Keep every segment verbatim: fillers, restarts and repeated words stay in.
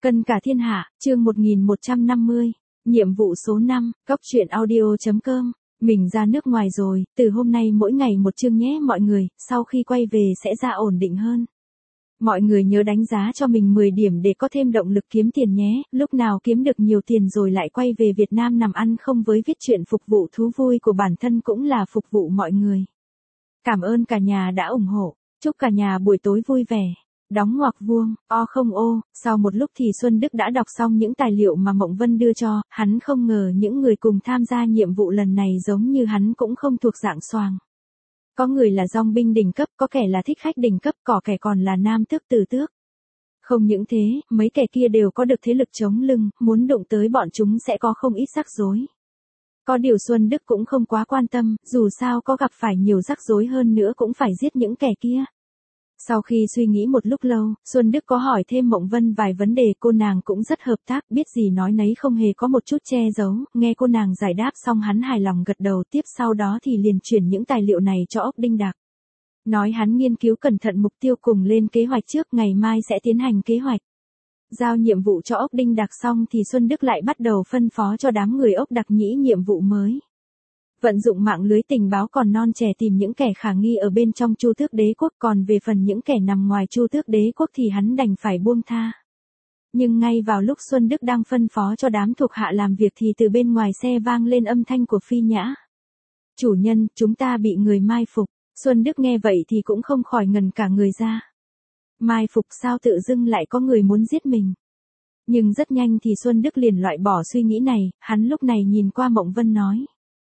Cân cả thiên hạ, chương một nghìn một trăm năm mươi. Nhiệm vụ số năm, Cóc truyện audio.com. Mình ra nước ngoài rồi, từ hôm nay mỗi ngày một chương nhé mọi người, sau khi quay về sẽ ra ổn định hơn. Mọi người nhớ đánh giá cho mình mười điểm để có thêm động lực kiếm tiền nhé, lúc nào kiếm được nhiều tiền rồi lại quay về Việt Nam nằm ăn không với viết chuyện phục vụ thú vui của bản thân cũng là phục vụ mọi người. Cảm ơn cả nhà đã ủng hộ, chúc cả nhà buổi tối vui vẻ. Đóng ngoặc vuông, o không ô, sau một lúc thì Xuân Đức đã đọc xong những tài liệu mà Mộng Vân đưa cho, hắn không ngờ những người cùng tham gia nhiệm vụ lần này giống như hắn cũng không thuộc dạng xoàng. Có người là dong binh đỉnh cấp, có kẻ là thích khách đỉnh cấp, có kẻ còn là nam tước tử tước. Không những thế, mấy kẻ kia đều có được thế lực chống lưng, muốn đụng tới bọn chúng sẽ có không ít rắc rối. Có điều Xuân Đức cũng không quá quan tâm, dù sao có gặp phải nhiều rắc rối hơn nữa cũng phải giết những kẻ kia. Sau khi suy nghĩ một lúc lâu, Xuân Đức có hỏi thêm Mộng Vân vài vấn đề, cô nàng cũng rất hợp tác, biết gì nói nấy không hề có một chút che giấu, nghe cô nàng giải đáp xong hắn hài lòng gật đầu, tiếp sau đó thì liền chuyển những tài liệu này cho Ốc Đinh Đạc. Nói hắn nghiên cứu cẩn thận mục tiêu cùng lên kế hoạch trước, ngày mai sẽ tiến hành kế hoạch. Giao nhiệm vụ cho Ốc Đinh Đạc xong thì Xuân Đức lại bắt đầu phân phó cho đám người Ốc Đạc Nhĩ nhiệm vụ mới. Vận dụng mạng lưới tình báo còn non trẻ tìm những kẻ khả nghi ở bên trong Chu Tước Đế quốc, còn về phần những kẻ nằm ngoài Chu Tước Đế quốc thì hắn đành phải buông tha. Nhưng ngay vào lúc Xuân Đức đang phân phó cho đám thuộc hạ làm việc thì từ bên ngoài xe vang lên âm thanh của Phi Nhã. Chủ nhân, chúng ta bị người mai phục. Xuân Đức nghe vậy thì cũng không khỏi ngần cả người ra. Mai phục sao, tự dưng lại có người muốn giết mình. Nhưng rất nhanh thì Xuân Đức liền loại bỏ suy nghĩ này, hắn lúc này nhìn qua Mộng Vân nói.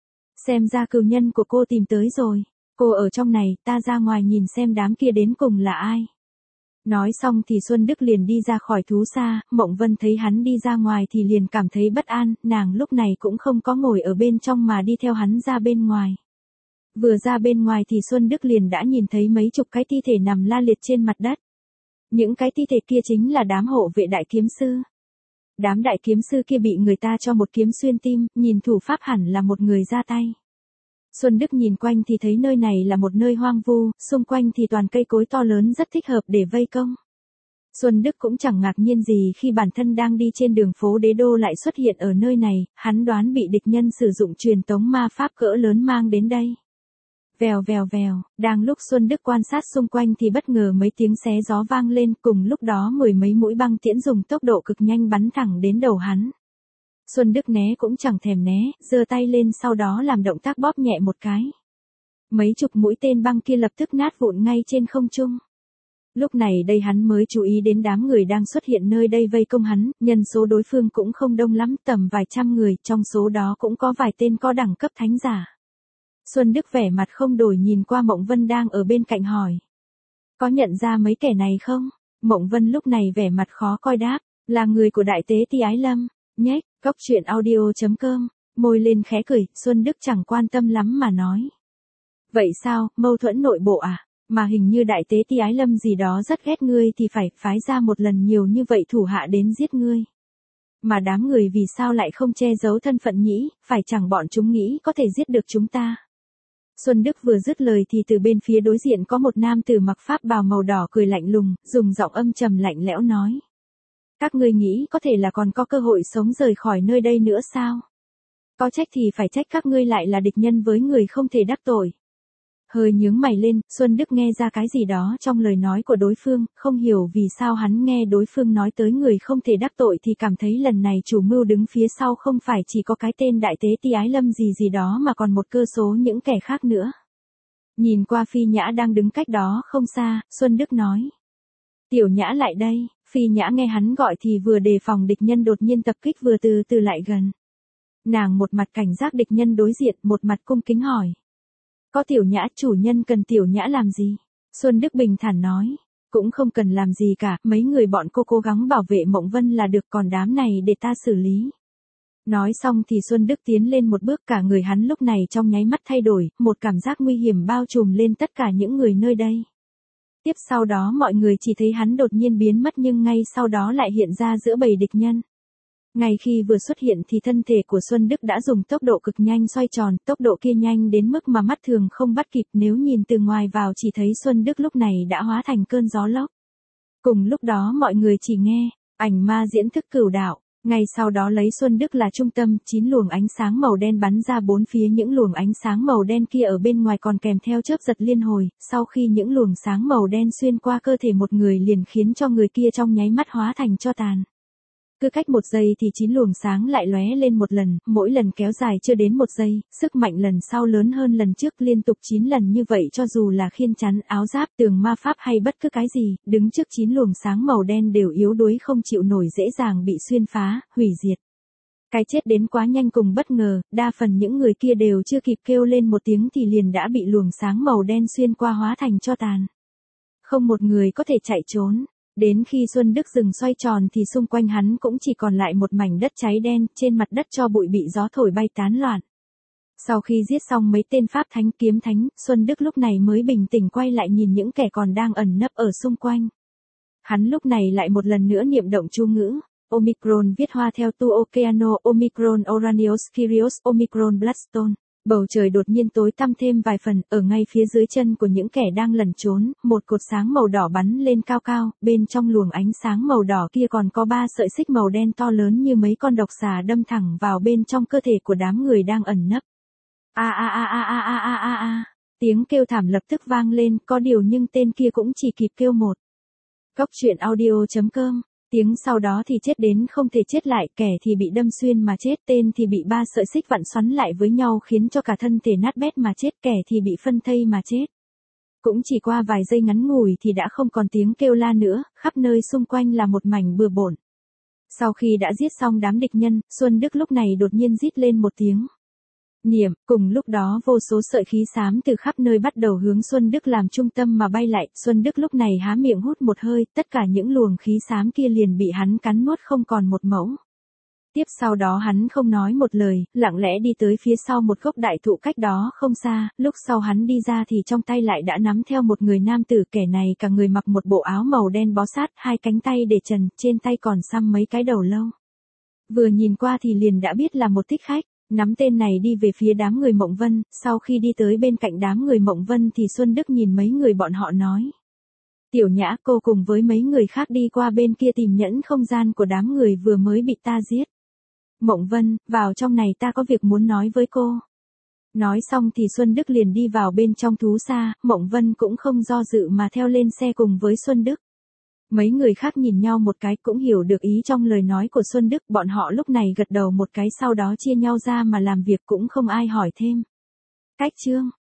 Xem ra cừu nhân của cô tìm tới rồi. Cô ở trong này, ta ra ngoài nhìn xem đám kia đến cùng là ai. Nói xong thì Xuân Đức liền đi ra khỏi thú xa, Mộng Vân thấy hắn đi ra ngoài thì liền cảm thấy bất an, nàng lúc này cũng không có ngồi ở bên trong mà đi theo hắn ra bên ngoài. Vừa ra bên ngoài thì Xuân Đức liền đã nhìn thấy mấy chục cái thi thể nằm la liệt trên mặt đất. Những cái thi thể kia chính là đám hộ vệ đại kiếm sư. Đám đại kiếm sư kia bị người ta cho một kiếm xuyên tim, nhìn thủ pháp hẳn là một người ra tay. Xuân Đức nhìn quanh thì thấy nơi này là một nơi hoang vu, xung quanh thì toàn cây cối to lớn rất thích hợp để vây công. Xuân Đức cũng chẳng ngạc nhiên gì khi bản thân đang đi trên đường phố Đế Đô lại xuất hiện ở nơi này, hắn đoán bị địch nhân sử dụng truyền tống ma pháp cỡ lớn mang đến đây. Vèo vèo vèo, đang lúc Xuân Đức quan sát xung quanh thì bất ngờ mấy tiếng xé gió vang lên, cùng lúc đó mười mấy mũi băng tiễn dùng tốc độ cực nhanh bắn thẳng đến đầu hắn. Xuân Đức né cũng chẳng thèm né, giơ tay lên sau đó làm động tác bóp nhẹ một cái. Mấy chục mũi tên băng kia lập tức nát vụn ngay trên không trung. Lúc này đây hắn mới chú ý đến đám người đang xuất hiện nơi đây vây công hắn, nhân số đối phương cũng không đông lắm, tầm vài trăm người, trong số đó cũng có vài tên có đẳng cấp thánh giả. Xuân Đức vẻ mặt không đổi nhìn qua Mộng Vân đang ở bên cạnh hỏi. Có nhận ra mấy kẻ này không? Mộng Vân lúc này vẻ mặt khó coi đáp, là người của Đại Tế Ti Ái Lâm. Nhếch, Cóc truyện audio.com, môi lên khẽ cười, Xuân Đức chẳng quan tâm lắm mà nói. Vậy sao, mâu thuẫn nội bộ à? Mà hình như Đại Tế Ti Ái Lâm gì đó rất ghét ngươi thì phải phái ra một lần nhiều như vậy thủ hạ đến giết ngươi. Mà đám người vì sao lại không che giấu thân phận nhỉ, phải chẳng bọn chúng nghĩ có thể giết được chúng ta. Xuân Đức vừa dứt lời thì từ bên phía đối diện có một nam tử mặc pháp bào màu đỏ cười lạnh lùng, dùng giọng âm trầm lạnh lẽo nói. Các ngươi nghĩ có thể là còn có cơ hội sống rời khỏi nơi đây nữa sao? Có trách thì phải trách các ngươi lại là địch nhân với người không thể đắc tội. Hơi nhướng mày lên, Xuân Đức nghe ra cái gì đó trong lời nói của đối phương, không hiểu vì sao hắn nghe đối phương nói tới người không thể đắc tội thì cảm thấy lần này chủ mưu đứng phía sau không phải chỉ có cái tên Đại Tế Ti Ái Lâm gì gì đó mà còn một cơ số những kẻ khác nữa. Nhìn qua Phi Nhã đang đứng cách đó không xa, Xuân Đức nói. Tiểu Nhã lại đây. Phi Nhã nghe hắn gọi thì vừa đề phòng địch nhân đột nhiên tập kích vừa từ từ lại gần. Nàng một mặt cảnh giác địch nhân đối diện, một mặt cung kính hỏi. Có Tiểu Nhã, chủ nhân cần Tiểu Nhã làm gì? Xuân Đức bình thản nói. Cũng không cần làm gì cả, mấy người bọn cô cố gắng bảo vệ Mộng Vân là được, còn đám này để ta xử lý. Nói xong thì Xuân Đức tiến lên một bước, cả người hắn lúc này trong nháy mắt thay đổi, một cảm giác nguy hiểm bao trùm lên tất cả những người nơi đây. Tiếp sau đó mọi người chỉ thấy hắn đột nhiên biến mất nhưng ngay sau đó lại hiện ra giữa bầy địch nhân. Ngay khi vừa xuất hiện thì thân thể của Xuân Đức đã dùng tốc độ cực nhanh xoay tròn, tốc độ kia nhanh đến mức mà mắt thường không bắt kịp, nếu nhìn từ ngoài vào chỉ thấy Xuân Đức lúc này đã hóa thành cơn gió lốc. Cùng lúc đó mọi người chỉ nghe, Ảnh ma diễn thức cửu đạo. Ngay sau đó lấy Xuân Đức là trung tâm, chín luồng ánh sáng màu đen bắn ra bốn phía, những luồng ánh sáng màu đen kia ở bên ngoài còn kèm theo chớp giật liên hồi, sau khi những luồng sáng màu đen xuyên qua cơ thể một người liền khiến cho người kia trong nháy mắt hóa thành tro tàn. Cứ cách một giây thì chín luồng sáng lại lóe lên một lần, mỗi lần kéo dài chưa đến một giây, sức mạnh lần sau lớn hơn lần trước liên tục chín lần như vậy, cho dù là khiên chắn, áo giáp, tường ma pháp hay bất cứ cái gì, đứng trước chín luồng sáng màu đen đều yếu đuối không chịu nổi, dễ dàng bị xuyên phá, hủy diệt. Cái chết đến quá nhanh cùng bất ngờ, đa phần những người kia đều chưa kịp kêu lên một tiếng thì liền đã bị luồng sáng màu đen xuyên qua hóa thành tro tàn. Không một người có thể chạy trốn. Đến khi Xuân Đức dừng xoay tròn thì xung quanh hắn cũng chỉ còn lại một mảnh đất cháy đen, trên mặt đất tro bụi bị gió thổi bay tán loạn. Sau khi giết xong mấy tên pháp thánh kiếm thánh, Xuân Đức lúc này mới bình tĩnh quay lại nhìn những kẻ còn đang ẩn nấp ở xung quanh. Hắn lúc này lại một lần nữa niệm động chú ngữ. Omicron viết hoa theo tu Okeano, Omicron Oranios Kyrios, Omicron Bloodstone. Bầu trời đột nhiên tối tăm thêm vài phần, ở ngay phía dưới chân của những kẻ đang lẩn trốn, một cột sáng màu đỏ bắn lên cao cao, bên trong luồng ánh sáng màu đỏ kia còn có ba sợi xích màu đen to lớn như mấy con độc xà đâm thẳng vào bên trong cơ thể của đám người đang ẩn nấp. A a a a a a a a a. Tiếng kêu thảm lập tức vang lên, có điều nhưng tên kia cũng chỉ kịp kêu một. Cốc truyện audio chấm com. Tiếng sau đó thì chết đến không thể chết lại, kẻ thì bị đâm xuyên mà chết, tên thì bị ba sợi xích vặn xoắn lại với nhau khiến cho cả thân thể nát bét mà chết, kẻ thì bị phân thây mà chết. Cũng chỉ qua vài giây ngắn ngủi thì đã không còn tiếng kêu la nữa, khắp nơi xung quanh là một mảnh bừa bộn. Sau khi đã giết xong đám địch nhân, Xuân Đức lúc này đột nhiên rít lên một tiếng. Niệm, cùng lúc đó vô số sợi khí xám từ khắp nơi bắt đầu hướng Xuân Đức làm trung tâm mà bay lại, Xuân Đức lúc này há miệng hút một hơi, tất cả những luồng khí xám kia liền bị hắn cắn nuốt không còn một mẫu. Tiếp sau đó hắn không nói một lời, lặng lẽ đi tới phía sau một gốc đại thụ cách đó không xa, lúc sau hắn đi ra thì trong tay lại đã nắm theo một người nam tử, kẻ này cả người mặc một bộ áo màu đen bó sát, hai cánh tay để trần, trên tay còn xăm mấy cái đầu lâu. Vừa nhìn qua thì liền đã biết là một thích khách. Nắm tên này đi về phía đám người Mộng Vân, sau khi đi tới bên cạnh đám người Mộng Vân thì Xuân Đức nhìn mấy người bọn họ nói. Tiểu Nhã, cô cùng với mấy người khác đi qua bên kia tìm nhẫn không gian của đám người vừa mới bị ta giết. Mộng Vân, vào trong này ta có việc muốn nói với cô. Nói xong thì Xuân Đức liền đi vào bên trong thú xa, Mộng Vân cũng không do dự mà theo lên xe cùng với Xuân Đức. Mấy người khác nhìn nhau một cái cũng hiểu được ý trong lời nói của Xuân Đức, bọn họ lúc này gật đầu một cái sau đó chia nhau ra mà làm việc cũng không ai hỏi thêm. Cách chương